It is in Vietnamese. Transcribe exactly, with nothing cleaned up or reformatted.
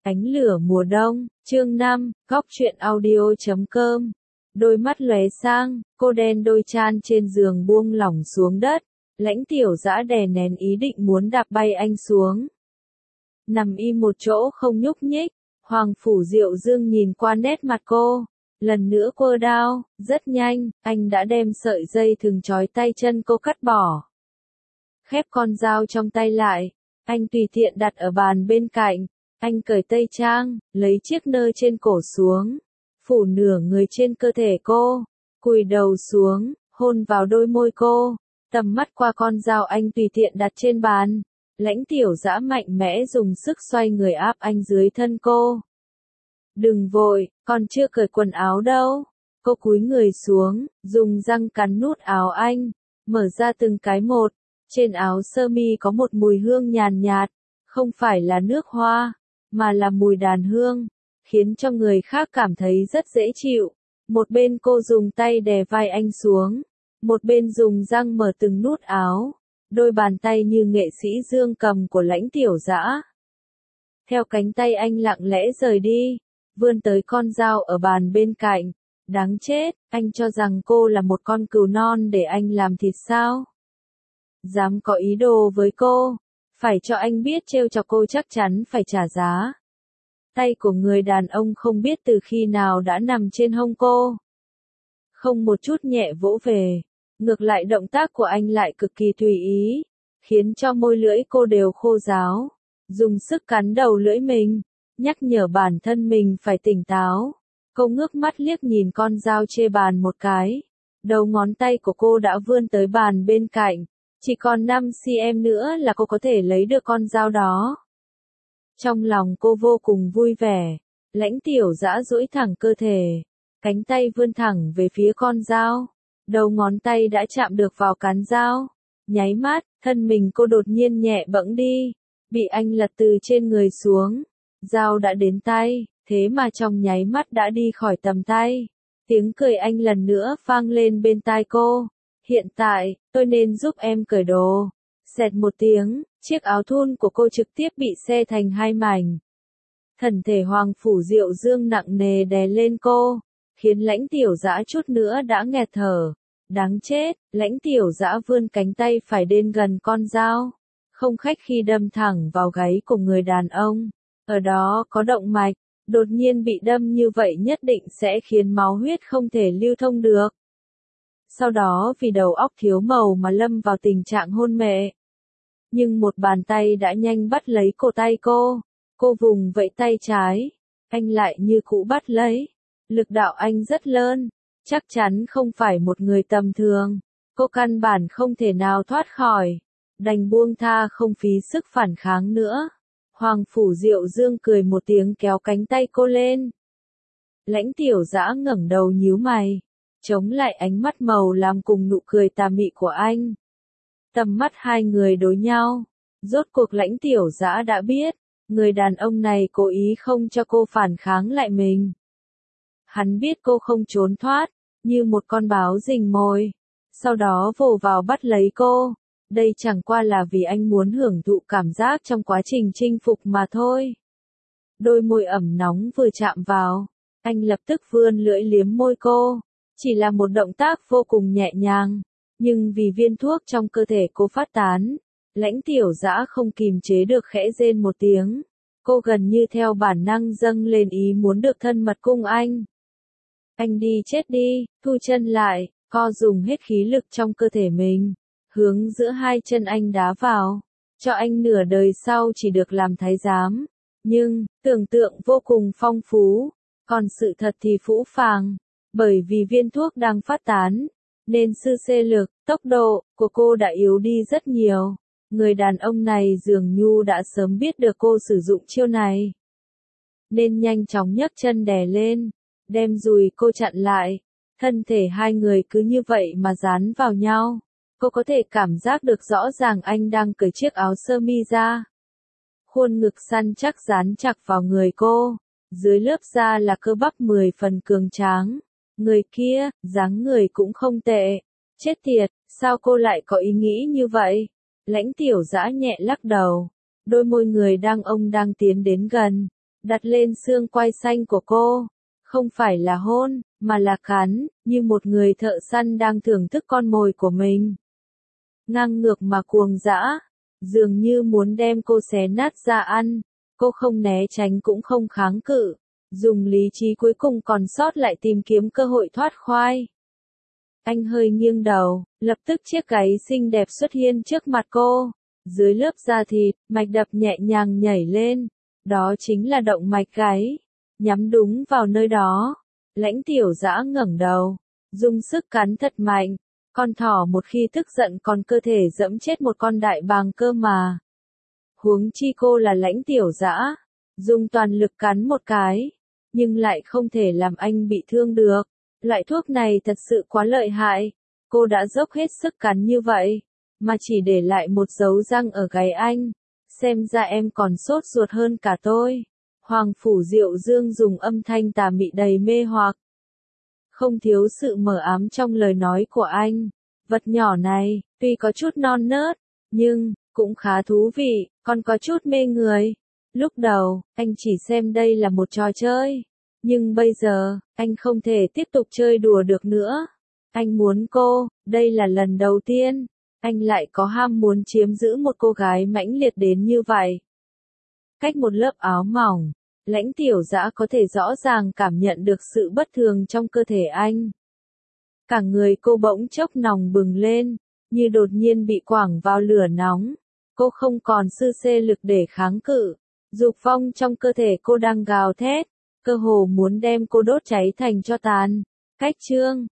Ánh lửa mùa đông, chương năm, góc truyện audio chấm com. Đôi mắt lóe sang, cô đen đôi chan trên giường buông lỏng xuống đất. Lãnh Tiểu Dã đè nén ý định muốn đạp bay anh xuống. Nằm im một chỗ không nhúc nhích, Hoàng Phủ Diệu Dương nhìn qua nét mặt cô. Lần nữa quơ đao, rất nhanh, anh đã đem sợi dây thừng trói tay chân cô cắt bỏ. Khép con dao trong tay lại, anh tùy tiện đặt ở bàn bên cạnh. Anh cởi tây trang, lấy chiếc nơ trên cổ xuống, phủ nửa người trên cơ thể cô, cúi đầu xuống, hôn vào đôi môi cô, tầm mắt qua con dao anh tùy tiện đặt trên bàn. Lãnh Tiểu Dã mạnh mẽ dùng sức xoay người áp anh dưới thân cô. Đừng vội, còn chưa cởi quần áo đâu. Cô cúi người xuống, dùng răng cắn nút áo anh, mở ra từng cái một. Trên áo sơ mi có một mùi hương nhàn nhạt, không phải là nước hoa, mà là mùi đàn hương, khiến cho người khác cảm thấy rất dễ chịu. Một bên cô dùng tay đè vai anh xuống, một bên dùng răng mở từng nút áo, đôi bàn tay như nghệ sĩ dương cầm của Lãnh Tiểu Dã. Theo cánh tay anh lặng lẽ rời đi, vươn tới con dao ở bàn bên cạnh. Đáng chết, anh cho rằng cô là một con cừu non để anh làm thịt sao? Dám có ý đồ với cô, phải cho anh biết trêu chọc cô chắc chắn phải trả giá. Tay của người đàn ông không biết từ khi nào đã nằm trên hông cô. Không một chút nhẹ vỗ về, ngược lại động tác của anh lại cực kỳ tùy ý, khiến cho môi lưỡi cô đều khô ráo. Dùng sức cắn đầu lưỡi mình, nhắc nhở bản thân mình phải tỉnh táo. Cô ngước mắt liếc nhìn con dao chê bàn một cái. Đầu ngón tay của cô đã vươn tới bàn bên cạnh. Chỉ còn năm xăng-ti-mét nữa là cô có thể lấy được con dao đó. Trong lòng cô vô cùng vui vẻ. Lãnh Tiểu Dã duỗi thẳng cơ thể, cánh tay vươn thẳng về phía con dao. Đầu ngón tay đã chạm được vào cán dao. Nháy mắt, thân mình cô đột nhiên nhẹ bẫng đi, bị anh lật từ trên người xuống. Dao đã đến tay, thế mà trong nháy mắt đã đi khỏi tầm tay. Tiếng cười anh lần nữa vang lên bên tai cô. Hiện tại, tôi nên giúp em cởi đồ. Xẹt một tiếng, chiếc áo thun của cô trực tiếp bị xé thành hai mảnh. Thân thể Hoàng Phủ Diệu Dương nặng nề đè lên cô, khiến Lãnh Tiểu Dã chút nữa đã nghẹt thở. Đáng chết, Lãnh Tiểu Dã vươn cánh tay phải đến gần con dao, không khách khi đâm thẳng vào gáy của người đàn ông. Ở đó có động mạch, đột nhiên bị đâm như vậy nhất định sẽ khiến máu huyết không thể lưu thông được. Sau đó vì đầu óc thiếu màu mà lâm vào tình trạng hôn mê. Nhưng một bàn tay đã nhanh bắt lấy cổ tay cô. Cô vùng vẫy tay trái, anh lại như cũ bắt lấy. Lực đạo anh rất lớn, chắc chắn không phải một người tầm thường. Cô căn bản không thể nào thoát khỏi, đành buông tha không phí sức phản kháng nữa. Hoàng Phủ Diệu Dương cười một tiếng kéo cánh tay cô lên. Lãnh Tiểu Dã ngẩng đầu nhíu mày, chống lại ánh mắt màu lam cùng nụ cười tà mị của anh. Tầm mắt hai người đối nhau, rốt cuộc Lãnh Tiểu Dã đã biết, người đàn ông này cố ý không cho cô phản kháng lại mình. Hắn biết cô không trốn thoát, như một con báo rình mồi, sau đó vồ vào bắt lấy cô. Đây chẳng qua là vì anh muốn hưởng thụ cảm giác trong quá trình chinh phục mà thôi. Đôi môi ẩm nóng vừa chạm vào, anh lập tức vươn lưỡi liếm môi cô. Chỉ là một động tác vô cùng nhẹ nhàng, nhưng vì viên thuốc trong cơ thể cô phát tán, Lãnh Tiểu Dã không kìm chế được khẽ rên một tiếng. Cô gần như theo bản năng dâng lên ý muốn được thân mật cùng anh. Anh đi chết đi, thu chân lại, co dùng hết khí lực trong cơ thể mình, hướng giữa hai chân anh đá vào, cho anh nửa đời sau chỉ được làm thái giám. Nhưng, tưởng tượng vô cùng phong phú, còn sự thật thì phũ phàng. Bởi vì viên thuốc đang phát tán, nên sư xê lực, tốc độ của cô đã yếu đi rất nhiều. Người đàn ông này dường như đã sớm biết được cô sử dụng chiêu này, nên nhanh chóng nhấc chân đè lên, đem dùi cô chặn lại. Thân thể hai người cứ như vậy mà dán vào nhau. Cô có thể cảm giác được rõ ràng anh đang cởi chiếc áo sơ mi ra. Khuôn ngực săn chắc dán chặt vào người cô, dưới lớp da là cơ bắp mười phần cường tráng. Người kia, dáng người cũng không tệ. Chết tiệt, sao cô lại có ý nghĩ như vậy? Lãnh Tiểu Dã nhẹ lắc đầu. Đôi môi người đang ông đang tiến đến gần, đặt lên xương quai xanh của cô. Không phải là hôn, mà là cắn, như một người thợ săn đang thưởng thức con mồi của mình. Ngang ngược mà cuồng dã, dường như muốn đem cô xé nát ra ăn. Cô không né tránh cũng không kháng cự, dùng lý trí cuối cùng còn sót lại tìm kiếm cơ hội thoát khoai. Anh hơi nghiêng đầu, lập tức chiếc gáy xinh đẹp xuất hiện trước mặt cô. Dưới lớp da thịt, mạch đập nhẹ nhàng nhảy lên. Đó chính là động mạch gáy. Nhắm đúng vào nơi đó. Lãnh Tiểu Dã ngẩng đầu, dùng sức cắn thật mạnh. Con thỏ một khi tức giận còn cơ thể dẫm chết một con đại bàng cơ mà. Huống chi cô là Lãnh Tiểu Dã, dùng toàn lực cắn một cái, nhưng lại không thể làm anh bị thương được. Loại thuốc này thật sự quá lợi hại. Cô đã dốc hết sức cắn như vậy, mà chỉ để lại một dấu răng ở gáy anh. Xem ra em còn sốt ruột hơn cả tôi. Hoàng Phủ Diệu Dương dùng âm thanh tà mị đầy mê hoặc. Không thiếu sự mờ ám trong lời nói của anh. Vật nhỏ này, tuy có chút non nớt, nhưng cũng khá thú vị, còn có chút mê người. Lúc đầu, anh chỉ xem đây là một trò chơi. Nhưng bây giờ, anh không thể tiếp tục chơi đùa được nữa. Anh muốn cô, đây là lần đầu tiên. Anh lại có ham muốn chiếm giữ một cô gái mãnh liệt đến như vậy. Cách một lớp áo mỏng, Lãnh Tiểu Dã có thể rõ ràng cảm nhận được sự bất thường trong cơ thể anh. Cả người cô bỗng chốc nòng bừng lên, như đột nhiên bị quẳng vào lửa nóng. Cô không còn sư xê lực để kháng cự. Dục vọng trong cơ thể cô đang gào thét, cơ hồ muốn đem cô đốt cháy thành tro tàn. Cách chương